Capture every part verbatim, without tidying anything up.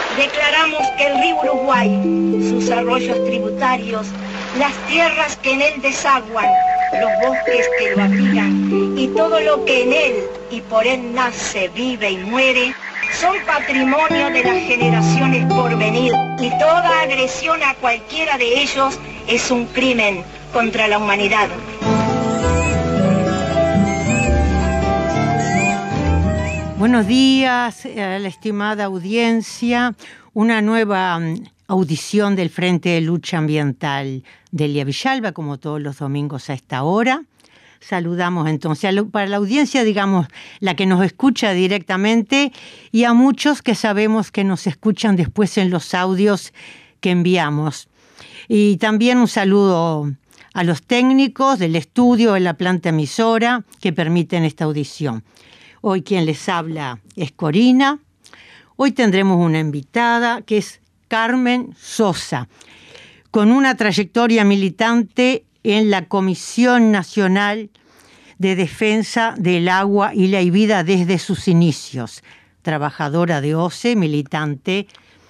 declaramos que el río Uruguay, sus arroyos tributarios, las tierras que en él desaguan, los bosques que lo abrigan y todo lo que en él y por él nace, vive y muere, son patrimonio de las generaciones por venir, y toda agresión a cualquiera de ellos es un crimen contra la humanidad. Buenos días a la estimada audiencia. Una nueva um, audición del Frente de Lucha Ambiental de Elia Villalba, como todos los domingos a esta hora. Saludamos entonces a lo, para la audiencia, digamos, la que nos escucha directamente, y a muchos que sabemos que nos escuchan después en los audios que enviamos. Y también un saludo a los técnicos del estudio de la planta emisora que permiten esta audición. Hoy quien les habla es Corina. Hoy tendremos una invitada que es Carmen Sosa, con una trayectoria militante en la Comisión Nacional de Defensa del Agua y la Vida desde sus inicios, trabajadora de O C E, militante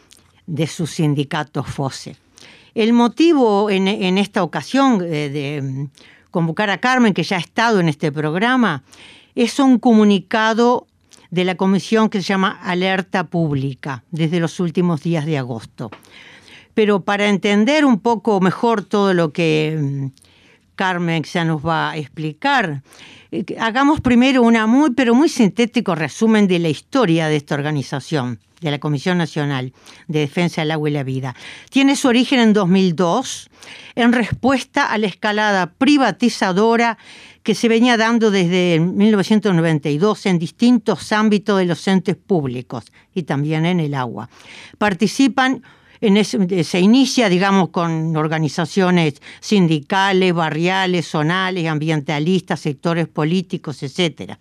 de su sindicato F O S E. El motivo en, en esta ocasión de, de convocar a Carmen, que ya ha estado en este programa, es un comunicado de la comisión que se llama Alerta Pública, desde los últimos días de agosto. Pero para entender un poco mejor todo lo que Carmen ya nos va a explicar, hagamos primero una muy, pero muy sintético resumen de la historia de esta organización, de la Comisión Nacional de Defensa del Agua y la Vida. Tiene su origen en dos mil dos, en respuesta a la escalada privatizadora que se venía dando desde mil novecientos noventa y dos en distintos ámbitos de los entes públicos y también en el agua. Participan, en ese, se inicia, digamos, con organizaciones sindicales, barriales, zonales, ambientalistas, sectores políticos, etcétera.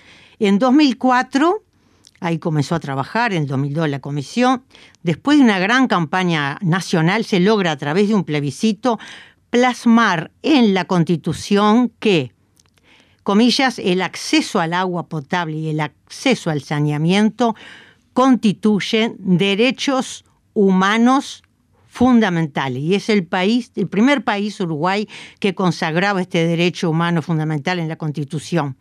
En dos mil cuatro, ahí comenzó a trabajar, en dos mil dos la comisión. Después de una gran campaña nacional, se logra a través de un plebiscito plasmar en la Constitución que, comillas, el acceso al agua potable y el acceso al saneamiento constituyen derechos humanos fundamentales. Y es el país, el primer país, Uruguay, que consagraba este derecho humano fundamental en la Constitución.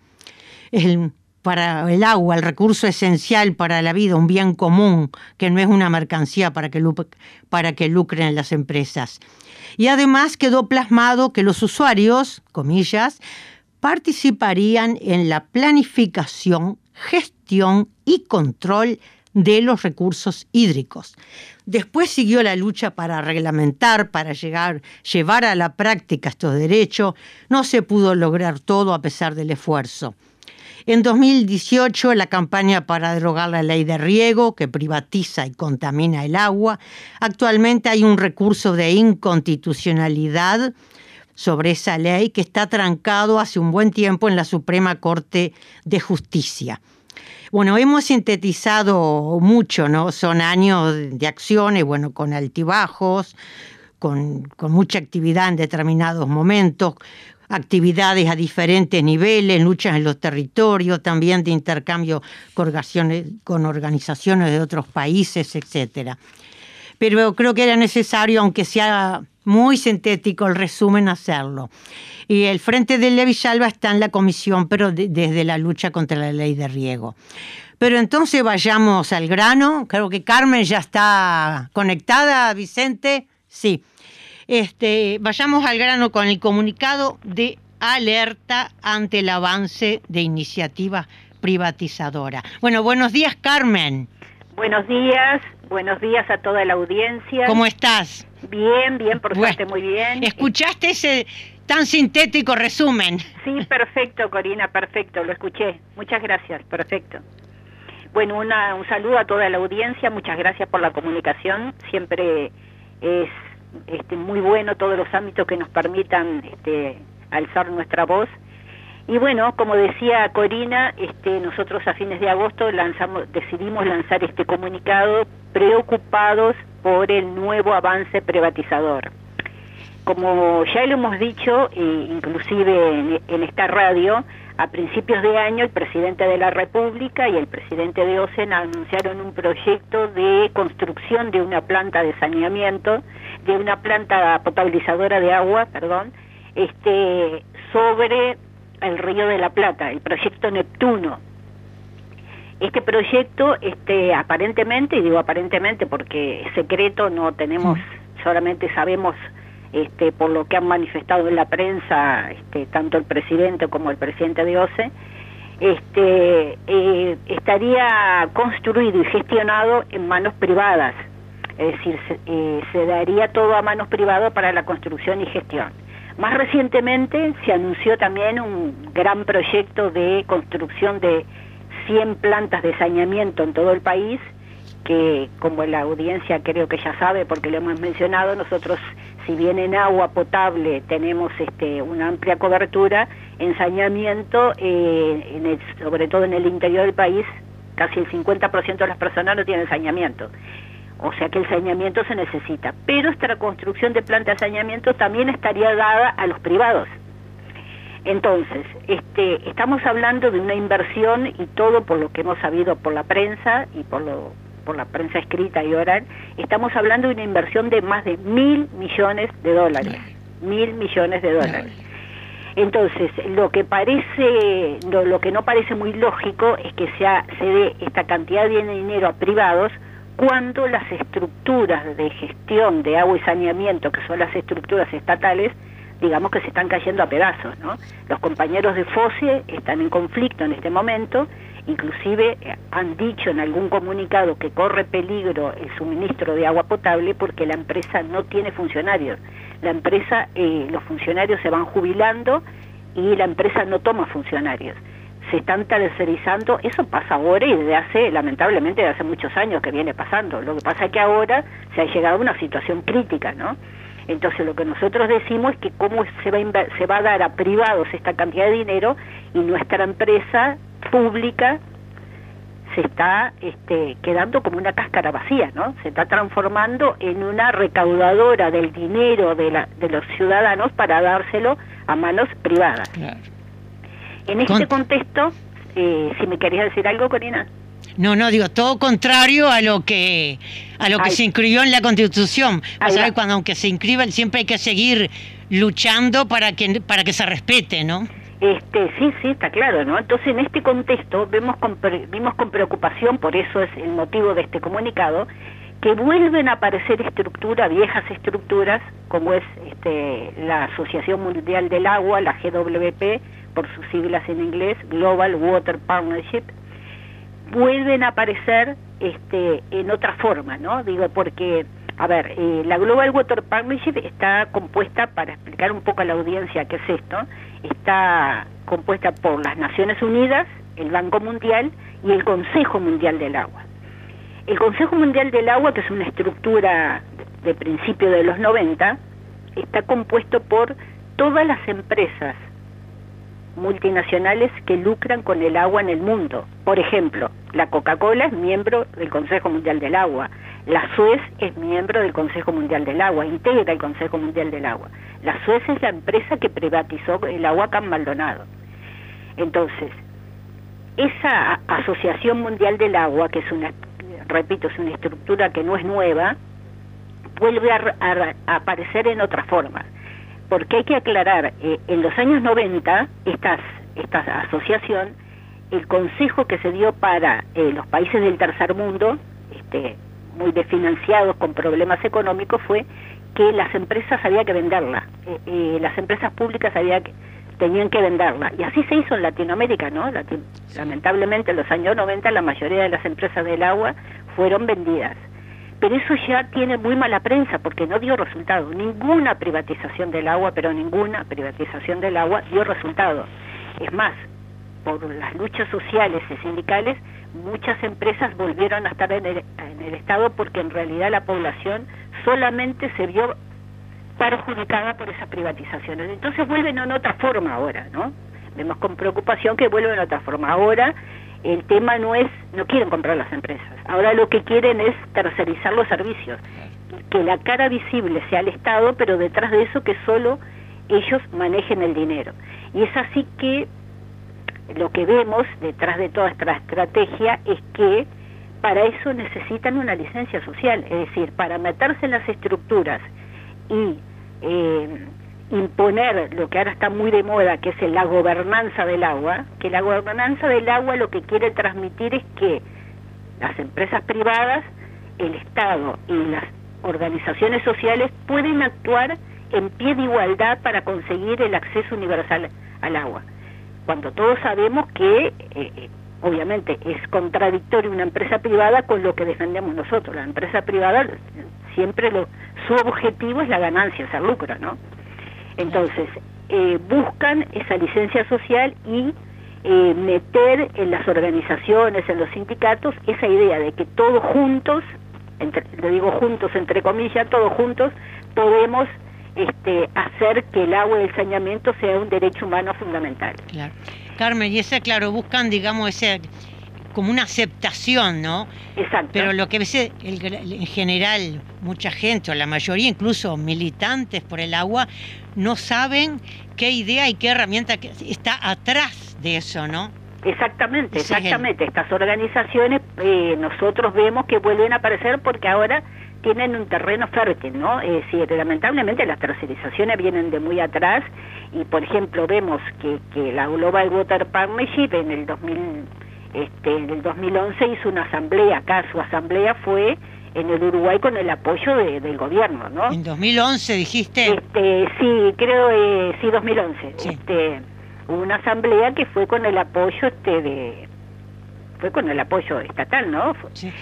El, para el agua, el recurso esencial para la vida, un bien común, que no es una mercancía para que, para que lucren las empresas. Y además quedó plasmado que los usuarios, comillas, participarían en la planificación, gestión y control de los recursos hídricos. Después siguió la lucha para reglamentar, para llegar, llevar a la práctica estos derechos. No se pudo lograr todo a pesar del esfuerzo. En dos mil dieciocho, la campaña para derogar la ley de riego, que privatiza y contamina el agua. Actualmente hay un recurso de inconstitucionalidad sobre esa ley que está trancado hace un buen tiempo en la Suprema Corte de Justicia. Bueno, hemos sintetizado mucho, ¿no? Son años de acciones, bueno, con altibajos, con, con mucha actividad en determinados momentos, actividades a diferentes niveles, luchas en los territorios, también de intercambio con organizaciones, con organizaciones de otros países, etcétera. Pero creo que era necesario, aunque sea muy sintético el resumen, hacerlo. Y el Frente de Elia Villalba está en la comisión, pero de, desde la lucha contra la ley de riego. Pero entonces vayamos al grano. Creo que Carmen ya está conectada, Vicente. Sí. Este, vayamos al grano con el comunicado de alerta ante el avance de iniciativas privatizadoras. Bueno, buenos días, Carmen. Buenos días, buenos días a toda la audiencia. ¿Cómo estás? Bien, bien, por bueno, suerte, muy bien. ¿Escuchaste ese tan sintético resumen? Sí, perfecto, Corina, perfecto, lo escuché. Muchas gracias, perfecto. Bueno, una, un saludo a toda la audiencia, muchas gracias por la comunicación. Siempre es este, muy bueno todos los ámbitos que nos permitan este, alzar nuestra voz. Y bueno, como decía Corina, este, nosotros a fines de agosto lanzamos, decidimos lanzar este comunicado preocupados por el nuevo avance privatizador. Como ya lo hemos dicho, eh, inclusive en, en esta radio, a principios de año el presidente de la República y el presidente de OCEN anunciaron un proyecto de construcción de una planta de saneamiento, de una planta potabilizadora de agua, perdón, este, sobre el Río de la Plata, el proyecto Neptuno. Este proyecto, este, aparentemente, y digo aparentemente porque es secreto, no tenemos, solamente sabemos este, por lo que han manifestado en la prensa, este, tanto el presidente como el presidente de OCE, este, eh, estaría construido y gestionado en manos privadas, es decir, se, eh, se daría todo a manos privadas para la construcción y gestión. Más recientemente se anunció también un gran proyecto de construcción de cien plantas de saneamiento en todo el país, que como la audiencia creo que ya sabe porque lo hemos mencionado, nosotros si bien en agua potable tenemos este, una amplia cobertura, en saneamiento, eh, en el, sobre todo en el interior del país, casi el cincuenta por ciento de las personas no tienen saneamiento. O sea que el saneamiento se necesita. Pero esta construcción de plantas de saneamiento también estaría dada a los privados. Entonces, este, estamos hablando de una inversión y todo por lo que hemos sabido por la prensa y por, lo, por la prensa escrita y oral, estamos hablando de una inversión de más de mil millones de dólares. Mil millones de dólares. Entonces, lo que parece, lo, lo que no parece muy lógico es que sea, se dé esta cantidad de dinero a privados cuando las estructuras de gestión de agua y saneamiento, que son las estructuras estatales, digamos que se están cayendo a pedazos, ¿no? Los compañeros de FOSE están en conflicto en este momento, inclusive han dicho en algún comunicado que corre peligro el suministro de agua potable porque la empresa no tiene funcionarios. La empresa, eh, los funcionarios se van jubilando y la empresa no toma funcionarios. Se están tercerizando, eso pasa ahora y desde hace, lamentablemente, desde hace muchos años que viene pasando. Lo que pasa es que ahora se ha llegado a una situación crítica, ¿no? Entonces lo que nosotros decimos es que cómo se va a, se va a dar a privados esta cantidad de dinero y nuestra empresa pública se está este, quedando como una cáscara vacía, ¿no? Se está transformando en una recaudadora del dinero de, la, de los ciudadanos para dárselo a manos privadas. Claro. En este Con... contexto, eh, si me querías decir algo, Corina. No, no, digo, todo contrario a lo que a lo que Ay. se inscribió en la Constitución. Vas a ver, cuando aunque se inscriban, siempre hay que seguir luchando para que para que se respete, ¿no? Este, sí, sí, está claro, ¿no? Entonces, en este contexto, vemos con, vimos con preocupación, por eso es el motivo de este comunicado, que vuelven a aparecer estructuras, viejas estructuras, como es este, la Asociación Mundial del Agua, la G W P, por sus siglas en inglés, Global Water Partnership, vuelven a aparecer este, en otra forma, ¿no? Digo, porque, a ver, eh, la Global Water Partnership está compuesta, para explicar un poco a la audiencia qué es esto, está compuesta por las Naciones Unidas, el Banco Mundial y el Consejo Mundial del Agua. El Consejo Mundial del Agua, que es una estructura de principio de los noventa, está compuesto por todas las empresas multinacionales que lucran con el agua en el mundo. Por ejemplo, la Coca-Cola es miembro del Consejo Mundial del Agua, la Suez es miembro del Consejo Mundial del Agua, integra el Consejo Mundial del Agua. La Suez es la empresa que privatizó el agua Can Maldonado. entonces, esa Asociación Mundial del Agua, que es una, repito, es una estructura que no es nueva, vuelve a, a, a aparecer en otra forma. Porque hay que aclarar, eh, en los años noventa, estas, esta asociación, el consejo que se dio para eh, los países del tercer mundo, este, muy desfinanciados con problemas económicos, fue que las empresas había que venderla, eh, eh, las empresas públicas había que, tenían que venderla, y así se hizo en Latinoamérica, ¿no? Latin, lamentablemente en los años noventa la mayoría de las empresas del agua fueron vendidas, pero eso ya tiene muy mala prensa porque no dio resultado. Ninguna privatización del agua, pero ninguna privatización del agua dio resultado. Es más, por las luchas sociales y sindicales, muchas empresas volvieron a estar en el, en el Estado porque en realidad la población solamente se vio perjudicada por esas privatizaciones. Entonces vuelven en otra forma ahora, ¿no? Vemos con preocupación que vuelven en otra forma. Ahora el tema no es, no quieren comprar las empresas. Ahora lo que quieren es tercerizar los servicios. Que la cara visible sea el Estado, pero detrás de eso que solo ellos manejen el dinero. Y es así que lo que vemos detrás de toda esta estrategia es que para eso necesitan una licencia social, es decir, para meterse en las estructuras y eh, imponer lo que ahora está muy de moda, que es la gobernanza del agua, que la gobernanza del agua lo que quiere transmitir es que las empresas privadas, el Estado y las organizaciones sociales pueden actuar en pie de igualdad para conseguir el acceso universal al agua, cuando todos sabemos que eh, obviamente es contradictorio una empresa privada con lo que defendemos nosotros. La empresa privada siempre lo, su objetivo es la ganancia, es el lucro, ¿no? Entonces eh, buscan esa licencia social y eh, meter en las organizaciones, en los sindicatos, esa idea de que todos juntos, entre, lo digo juntos entre comillas, todos juntos podemos este, hacer que el agua y el saneamiento sea un derecho humano fundamental. Claro. Carmen, y esa, claro, buscan, digamos, ese como una aceptación, ¿no? Exacto. Pero lo que a veces, el, en general, mucha gente, o la mayoría, incluso militantes por el agua, no saben qué idea y qué herramienta está atrás de eso, ¿no? Exactamente, Ese exactamente. Estas organizaciones eh, nosotros vemos que vuelven a aparecer porque ahora tienen un terreno fértil, ¿no? Es decir, lamentablemente las tercerizaciones vienen de muy atrás y, por ejemplo, vemos que, que la Global Water Partnership en el dos mil, este, en el dos mil once hizo una asamblea acá, su asamblea fue en el Uruguay con el apoyo de, del gobierno, ¿no? ¿En dos mil once dijiste? Este, sí, creo, eh, sí, dos mil once. Sí. Este, hubo una asamblea que fue con el apoyo, este, de, fue con el apoyo estatal, ¿no? Sí.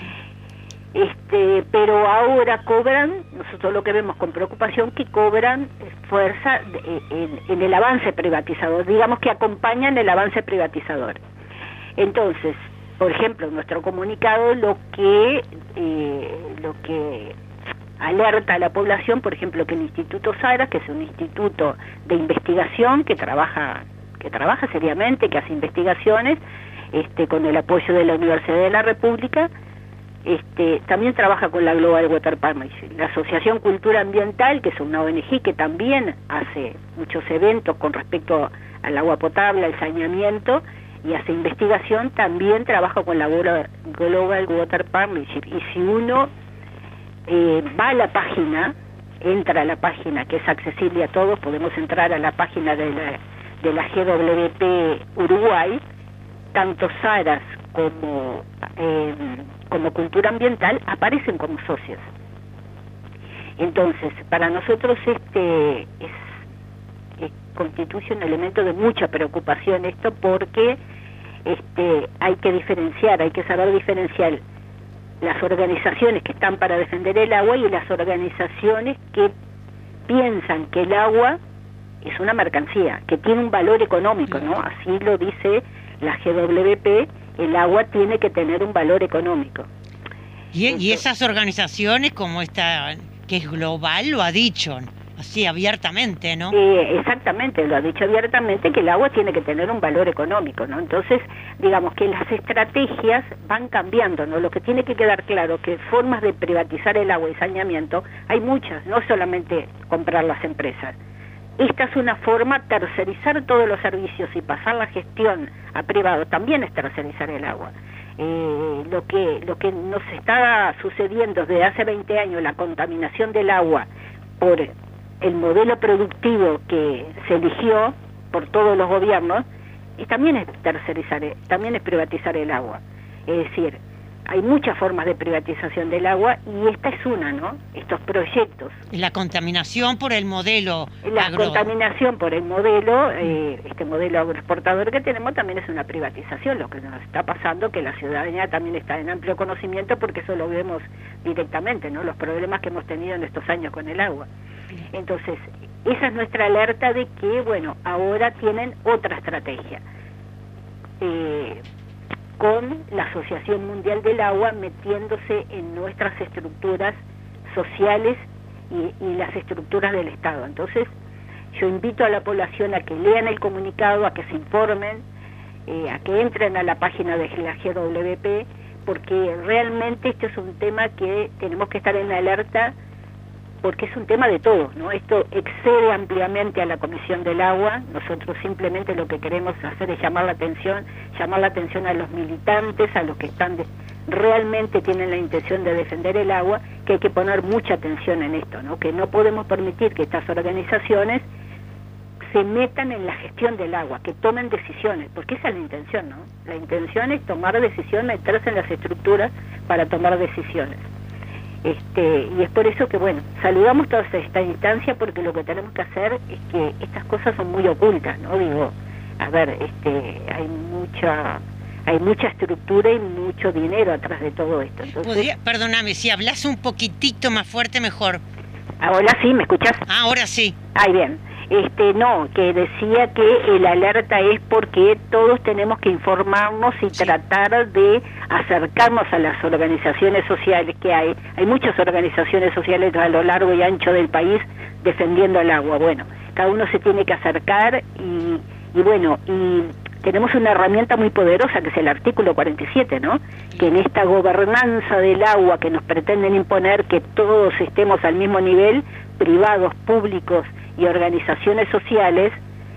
Este, pero ahora cobran, nosotros lo que vemos con preocupación, que cobran fuerza en, en el avance privatizador, digamos que acompañan el avance privatizador. Entonces, por ejemplo, en nuestro comunicado lo que eh, lo que alerta a la población, por ejemplo, que el Instituto Sara, que es un instituto de investigación que trabaja que trabaja seriamente, que hace investigaciones, este, con el apoyo de la Universidad de la República. Este, también trabaja con la Global Water Partnership, la Asociación Cultura Ambiental, que es una O N G que también hace muchos eventos con respecto al agua potable, al saneamiento, y hace investigación, también trabaja con la Global Water Partnership. Y si uno eh, va a la página, entra a la página que es accesible a todos, podemos entrar a la página de la, de la G W P Uruguay, tanto Saras como eh, como Cultura Ambiental aparecen como socios. Entonces, para nosotros este es, es, constituye un elemento de mucha preocupación esto, porque este hay que diferenciar, hay que saber diferenciar las organizaciones que están para defender el agua y las organizaciones que piensan que el agua es una mercancía, que tiene un valor económico, ¿no? Así lo dice la G W P, el agua tiene que tener un valor económico. Y, y esas organizaciones como esta, que es global, lo ha dicho, así abiertamente, ¿no? Eh, exactamente, lo ha dicho abiertamente, que el agua tiene que tener un valor económico, ¿no? Entonces, digamos que las estrategias van cambiando, ¿no? Lo que tiene que quedar claro, que formas de privatizar el agua y saneamiento, hay muchas, no solamente comprar las empresas. Esta es una forma, tercerizar todos los servicios y pasar la gestión a privado, también es tercerizar el agua. Eh, lo que lo que nos está sucediendo desde hace veinte años, la contaminación del agua por el modelo productivo que se eligió por todos los gobiernos, y también es tercerizar, también es privatizar el agua. Es decir, hay muchas formas de privatización del agua y esta es una, ¿no? Estos proyectos. La contaminación por el modelo La agro... contaminación por el modelo, eh, este modelo agroexportador que tenemos también es una privatización. Lo que nos está pasando, que la ciudadanía también está en amplio conocimiento, porque eso lo vemos directamente, ¿no? Los problemas que hemos tenido en estos años con el agua. Entonces, esa es nuestra alerta de que, bueno, ahora tienen otra estrategia. Eh... con la Asociación Mundial del Agua metiéndose en nuestras estructuras sociales y, y las estructuras del Estado. Entonces, yo invito a la población a que lean el comunicado, a que se informen, eh, a que entren a la página de la G W P, porque realmente este es un tema que tenemos que estar en alerta porque es un tema de todos, ¿no? Esto excede ampliamente a la Comisión del Agua. Nosotros simplemente lo que queremos hacer es llamar la atención, llamar la atención a los militantes, a los que están de, realmente tienen la intención de defender el agua, que hay que poner mucha atención en esto, ¿no? Que no podemos permitir que estas organizaciones se metan en la gestión del agua, que tomen decisiones, porque esa es la intención, ¿no? La intención es tomar decisiones, meterse en las estructuras para tomar decisiones. Este, y es por eso que, bueno, saludamos toda esta instancia, porque lo que tenemos que hacer es que estas cosas son muy ocultas, ¿no? Digo, a ver, este, hay mucha... hay mucha estructura y mucho dinero atrás de todo esto. Entonces, ¿podría, perdóname, si hablas un poquitito más fuerte, mejor? Ahora sí, ¿me escuchás? Ah, ahora sí. Ay, bien. Este, no, que decía que el alerta es porque todos tenemos que informarnos y sí. tratar de acercarnos a las organizaciones sociales que hay. Hay muchas organizaciones sociales a lo largo y ancho del país defendiendo el agua. Bueno, cada uno se tiene que acercar y, y bueno, y tenemos una herramienta muy poderosa que es el artículo cuarenta y siete, ¿no? Que en esta gobernanza del agua que nos pretenden imponer que todos estemos al mismo nivel, privados, públicos y organizaciones sociales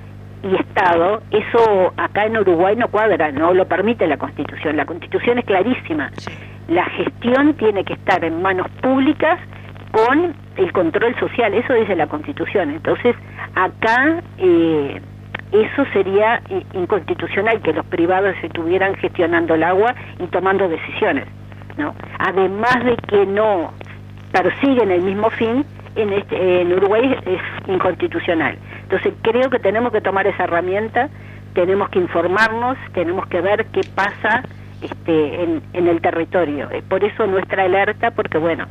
y Estado, eso acá en Uruguay no cuadra, no lo permite la Constitución. La Constitución es clarísima. La gestión tiene que estar en manos públicas con el control social, eso dice la Constitución. Entonces, acá eh, eso sería inconstitucional, que los privados estuvieran gestionando el agua y tomando decisiones, ¿no? Además de que no persiguen el mismo fin, en, este, en Uruguay es inconstitucional. Entonces creo que tenemos que tomar esa herramienta, tenemos que informarnos, tenemos que ver qué pasa este, en, en el territorio. Por eso nuestra alerta, porque bueno,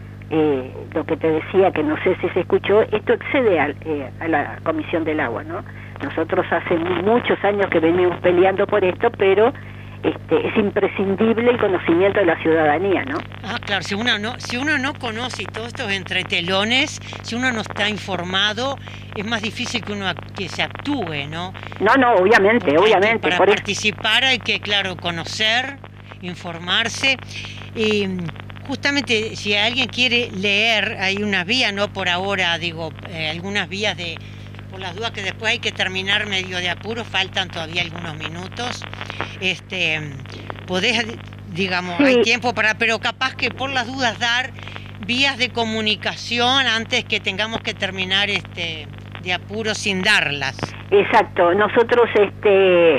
eh, lo que te decía, que no sé si se escuchó, esto excede al, eh, a la Comisión del Agua, ¿no? Nosotros hace muchos años que venimos peleando por esto, pero este, es imprescindible el conocimiento de la ciudadanía, ¿no? Ah, claro, si uno no, si uno no conoce todos estos entretelones, si uno no está informado, es más difícil que uno que se actúe, ¿no? No, no, obviamente, Porque obviamente. Para por participar hay que, claro, conocer, informarse. Y justamente si alguien quiere leer, hay unas vías, no por ahora, digo, eh, algunas vías de... por las dudas que después hay que terminar medio de apuro, faltan todavía algunos minutos, este, podés, digamos, sí. hay tiempo para, pero capaz que por las dudas dar vías de comunicación antes que tengamos que terminar este de apuro sin darlas. Exacto, nosotros este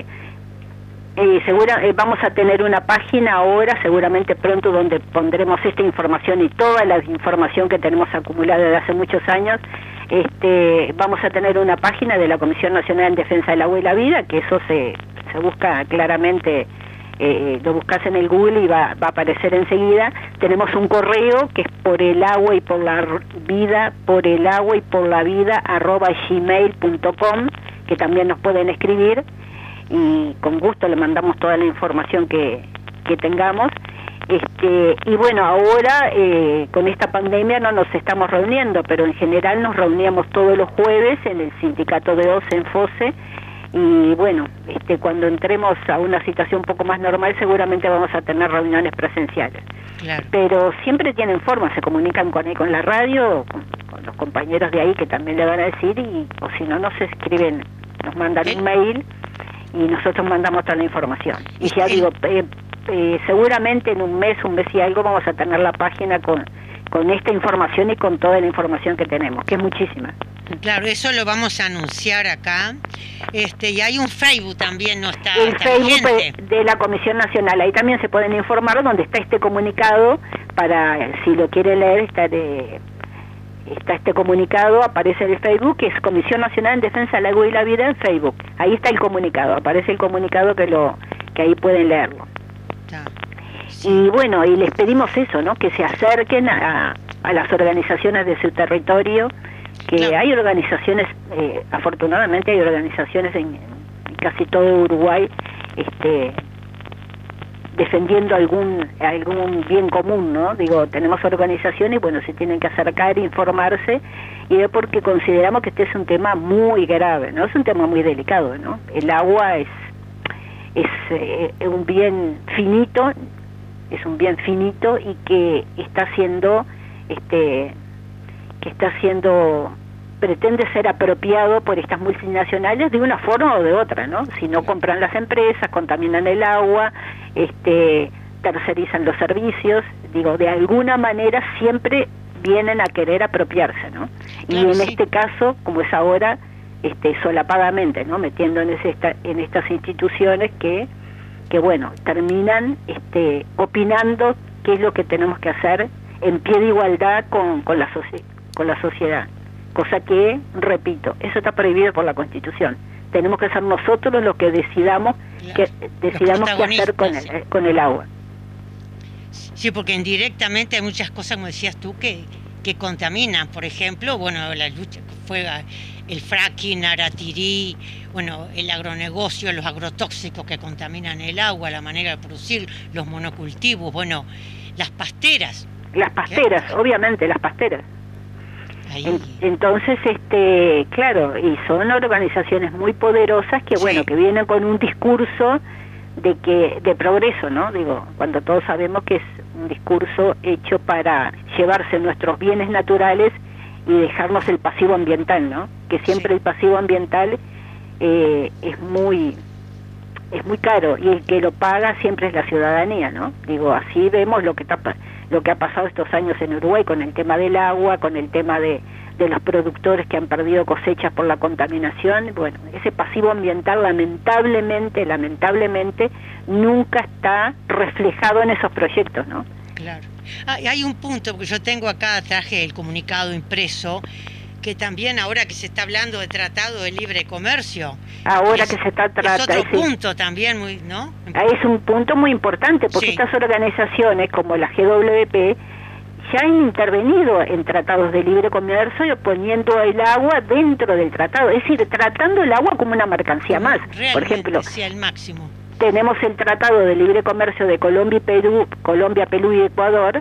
eh, segura, eh, vamos a tener una página ahora, seguramente pronto, donde pondremos esta información y toda la información que tenemos acumulada desde hace muchos años. Este, vamos a tener una página de la Comisión Nacional en Defensa del Agua y la Vida, que eso se, se busca claramente, eh, lo buscas en el Google y va, va a aparecer enseguida. Tenemos un correo que es por el agua y por la vida, por el agua y por la vida, arroba gmail punto com, que también nos pueden escribir y con gusto le mandamos toda la información que, que tengamos. Este, y bueno, ahora eh, con esta pandemia no nos estamos reuniendo, pero en general nos reuníamos todos los jueves en el sindicato de O C E, en FOSE, y bueno, este, cuando entremos a una situación un poco más normal seguramente vamos a tener reuniones presenciales. Claro. Pero siempre tienen forma, se comunican con, con la radio, con, con los compañeros de ahí que también le van a decir, y o si no, nos escriben, nos mandan ¿Eh? un mail y nosotros mandamos toda la información. Y ya digo... Eh, Eh, seguramente en un mes, un mes y algo vamos a tener la página con, con esta información y con toda la información que tenemos, que es muchísima. Claro, eso lo vamos a anunciar acá. Este, y hay un Facebook también, ¿no está? El Facebook de la Comisión Nacional, ahí también se pueden informar donde está este comunicado, para si lo quieren leer, está, de, está este comunicado, aparece en el Facebook, que es Comisión Nacional en Defensa del Agua y la Vida en Facebook. Ahí está el comunicado, aparece el comunicado que, lo, que ahí pueden leerlo. Sí. Y bueno, y les pedimos eso, ¿no? Que se acerquen a, a las organizaciones de su territorio, que no. hay organizaciones, eh, afortunadamente hay organizaciones en, en casi todo Uruguay, este, defendiendo algún algún bien común, ¿no? Digo, tenemos organizaciones y bueno, se tienen que acercar, informarse, y es porque consideramos que este es un tema muy grave, ¿no? Es un tema muy delicado, ¿no? El agua es es eh, un bien finito, es un bien finito y que está siendo este que está siendo, pretende ser apropiado por estas multinacionales de una forma o de otra, ¿no? Si no compran las empresas, contaminan el agua, este, tercerizan los servicios, digo, de alguna manera siempre vienen a querer apropiarse, ¿no? Claro, y en sí. este caso, como es ahora, este, solapadamente, ¿no? Metiendo en, ese, en estas instituciones que, que bueno, terminan este, opinando qué es lo que tenemos que hacer en pie de igualdad con, con, la, con la sociedad. Cosa que, repito, eso está prohibido por la Constitución. Tenemos que ser nosotros los que decidamos, claro, que, decidamos qué hacer con el, sí. con el agua. Sí, porque indirectamente hay muchas cosas, como decías tú, que, que contaminan. Por ejemplo, bueno, la lucha fue el fracking, Aratirí, bueno, el agronegocio, los agrotóxicos que contaminan el agua, la manera de producir, los monocultivos, bueno, las pasteras. Las pasteras, ¿qué? Obviamente, las pasteras. En, entonces, este, claro, y son organizaciones muy poderosas que, sí. bueno, que vienen con un discurso de que de progreso, ¿no? Digo, cuando todos sabemos que es un discurso hecho para llevarse nuestros bienes naturales y dejarnos el pasivo ambiental, ¿no? Que siempre sí. el pasivo ambiental eh, es muy es muy caro y el que lo paga siempre es la ciudadanía, ¿no? Digo, así vemos lo que está, lo que ha pasado estos años en Uruguay con el tema del agua, con el tema de de los productores que han perdido cosechas por la contaminación. Bueno, ese pasivo ambiental lamentablemente, lamentablemente, nunca está reflejado en esos proyectos, ¿no? Claro. Ah, hay un punto, porque yo tengo acá, traje el comunicado impreso, que también ahora que se está hablando de tratado de libre comercio. Ahora es, que se está tratando. Es otro punto sí. también, muy, ¿no? Es un punto muy importante, porque sí. estas organizaciones como la G W P ya han intervenido en tratados de libre comercio poniendo el agua dentro del tratado, es decir, tratando el agua como una mercancía más. Realmente, por ejemplo, sí, al máximo. Tenemos el tratado de libre comercio de Colombia y Perú, Colombia, Perú y Ecuador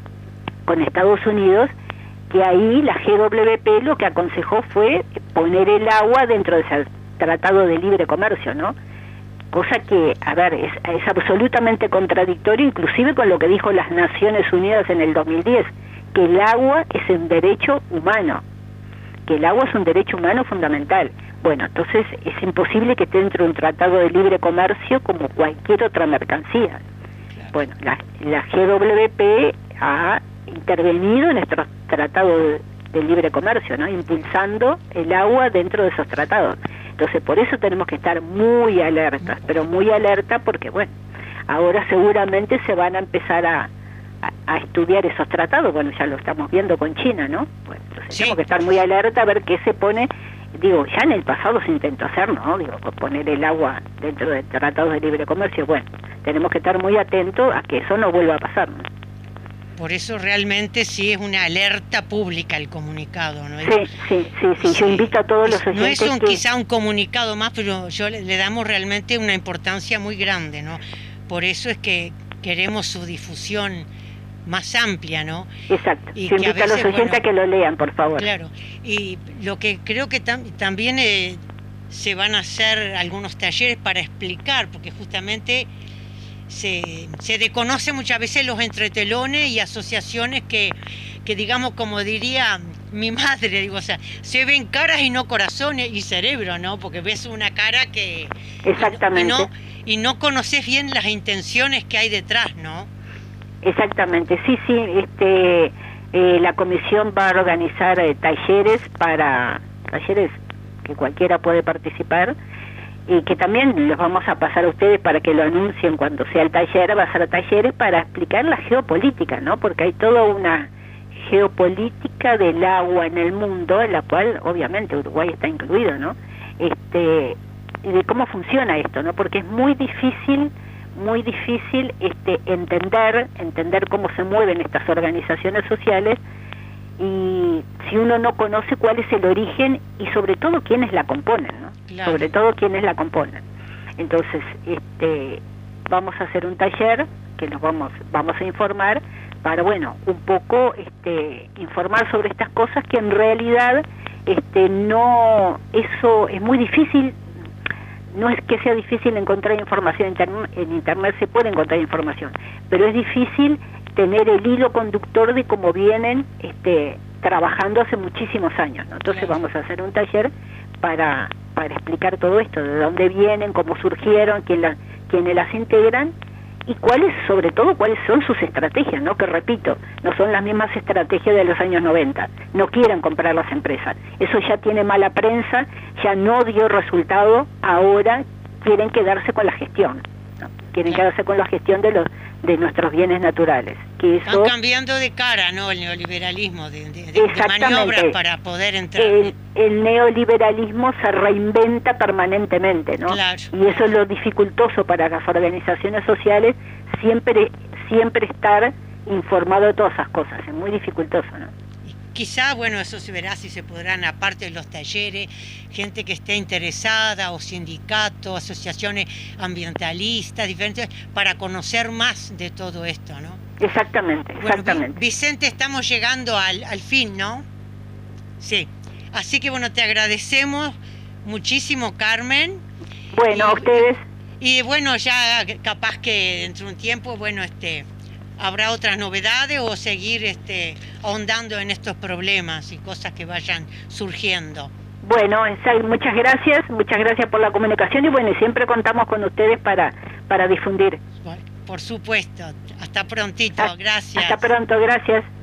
con Estados Unidos, que ahí la G W P lo que aconsejó fue poner el agua dentro de ese tratado de libre comercio, ¿no? Cosa que, a ver, es, es absolutamente contradictorio, inclusive con lo que dijo las Naciones Unidas en el dos mil diez, que el agua es un derecho humano, que el agua es un derecho humano fundamental. Bueno, entonces es imposible que esté dentro de un tratado de libre comercio como cualquier otra mercancía. Bueno, la, la G W P ha intervenido en estos tratados de, de libre comercio, ¿no? Impulsando el agua dentro de esos tratados. Entonces, por eso tenemos que estar muy alertas, pero muy alerta porque, bueno, ahora seguramente se van a empezar a, a, a estudiar esos tratados, bueno, ya lo estamos viendo con China, ¿no? Bueno, entonces sí. tenemos que estar muy alerta a ver qué se pone, digo, ya en el pasado se intentó hacer, ¿no? Digo, poner el agua dentro de tratados de libre comercio, bueno, tenemos que estar muy atentos a que eso no vuelva a pasar, ¿no? Por eso realmente sí es una alerta pública el comunicado, ¿no? Sí, sí, sí, sí. Yo invito a todos los oyentes. No es un, que... quizá un comunicado más, pero yo le, le damos realmente una importancia muy grande, ¿no? Por eso es que queremos su difusión más amplia, ¿no? Exacto. Y Yo invito a, veces, a los oyentes bueno, a que lo lean, por favor. Claro. Y lo que creo que tam también eh, se van a hacer algunos talleres para explicar, porque justamente Se, se desconoce muchas veces los entretelones y asociaciones que, que digamos, como diría mi madre, digo, o sea, se ven caras y no corazones y cerebro, ¿no? Porque ves una cara que... Exactamente. Y no, y no conoces bien las intenciones que hay detrás, ¿no? Exactamente, sí, sí, este, eh, la comisión va a organizar eh, talleres para, talleres que cualquiera puede participar, y que también los vamos a pasar a ustedes para que lo anuncien cuando sea el taller, va a ser talleres para explicar la geopolítica, ¿no? Porque hay toda una geopolítica del agua en el mundo, en la cual obviamente Uruguay está incluido, ¿no? Este, y de cómo funciona esto, ¿no? Porque es muy difícil, muy difícil este, entender, entender cómo se mueven estas organizaciones sociales, y si uno no conoce cuál es el origen y sobre todo quiénes la componen, ¿no? Claro. Sobre todo quiénes la componen. Entonces, este, vamos a hacer un taller que nos vamos vamos a informar para, bueno, un poco este, informar sobre estas cosas que en realidad este, no, eso es muy difícil. No es que sea difícil encontrar información en internet, se puede encontrar información, pero es difícil tener el hilo conductor de cómo vienen este, trabajando hace muchísimos años, ¿no? Entonces claro. vamos a hacer un taller para, para explicar todo esto, de dónde vienen, cómo surgieron, quién la, quiénes las integran y cuáles, sobre todo, cuáles son sus estrategias, ¿no? Que repito, no son las mismas estrategias de los años noventa, no quieren comprar las empresas, eso ya tiene mala prensa, ya no dio resultado, ahora quieren quedarse con la gestión, ¿no? Quieren claro. quedarse con la gestión de los de nuestros bienes naturales. Que eso, están cambiando de cara, ¿no? El neoliberalismo, de, de, de maniobras para poder entrar. El, el neoliberalismo se reinventa permanentemente, ¿no? Claro. Y eso es lo dificultoso para las organizaciones sociales, siempre, siempre estar informado de todas esas cosas, es muy dificultoso, ¿no? Quizá, bueno, eso se verá si se podrán, aparte de los talleres, gente que esté interesada, o sindicatos, asociaciones ambientalistas, diferentes, para conocer más de todo esto, ¿no? Exactamente, exactamente. Bueno, Vicente, estamos llegando al, al fin, ¿no? Sí. Así que, bueno, te agradecemos muchísimo, Carmen. Bueno, y, a ustedes. Y, bueno, ya capaz que dentro de un tiempo, bueno, este... habrá otras novedades o seguir este, ahondando en estos problemas y cosas que vayan surgiendo. Bueno, muchas gracias, muchas gracias por la comunicación y bueno, siempre contamos con ustedes para, para difundir. Por supuesto, hasta prontito, gracias. Hasta pronto, gracias.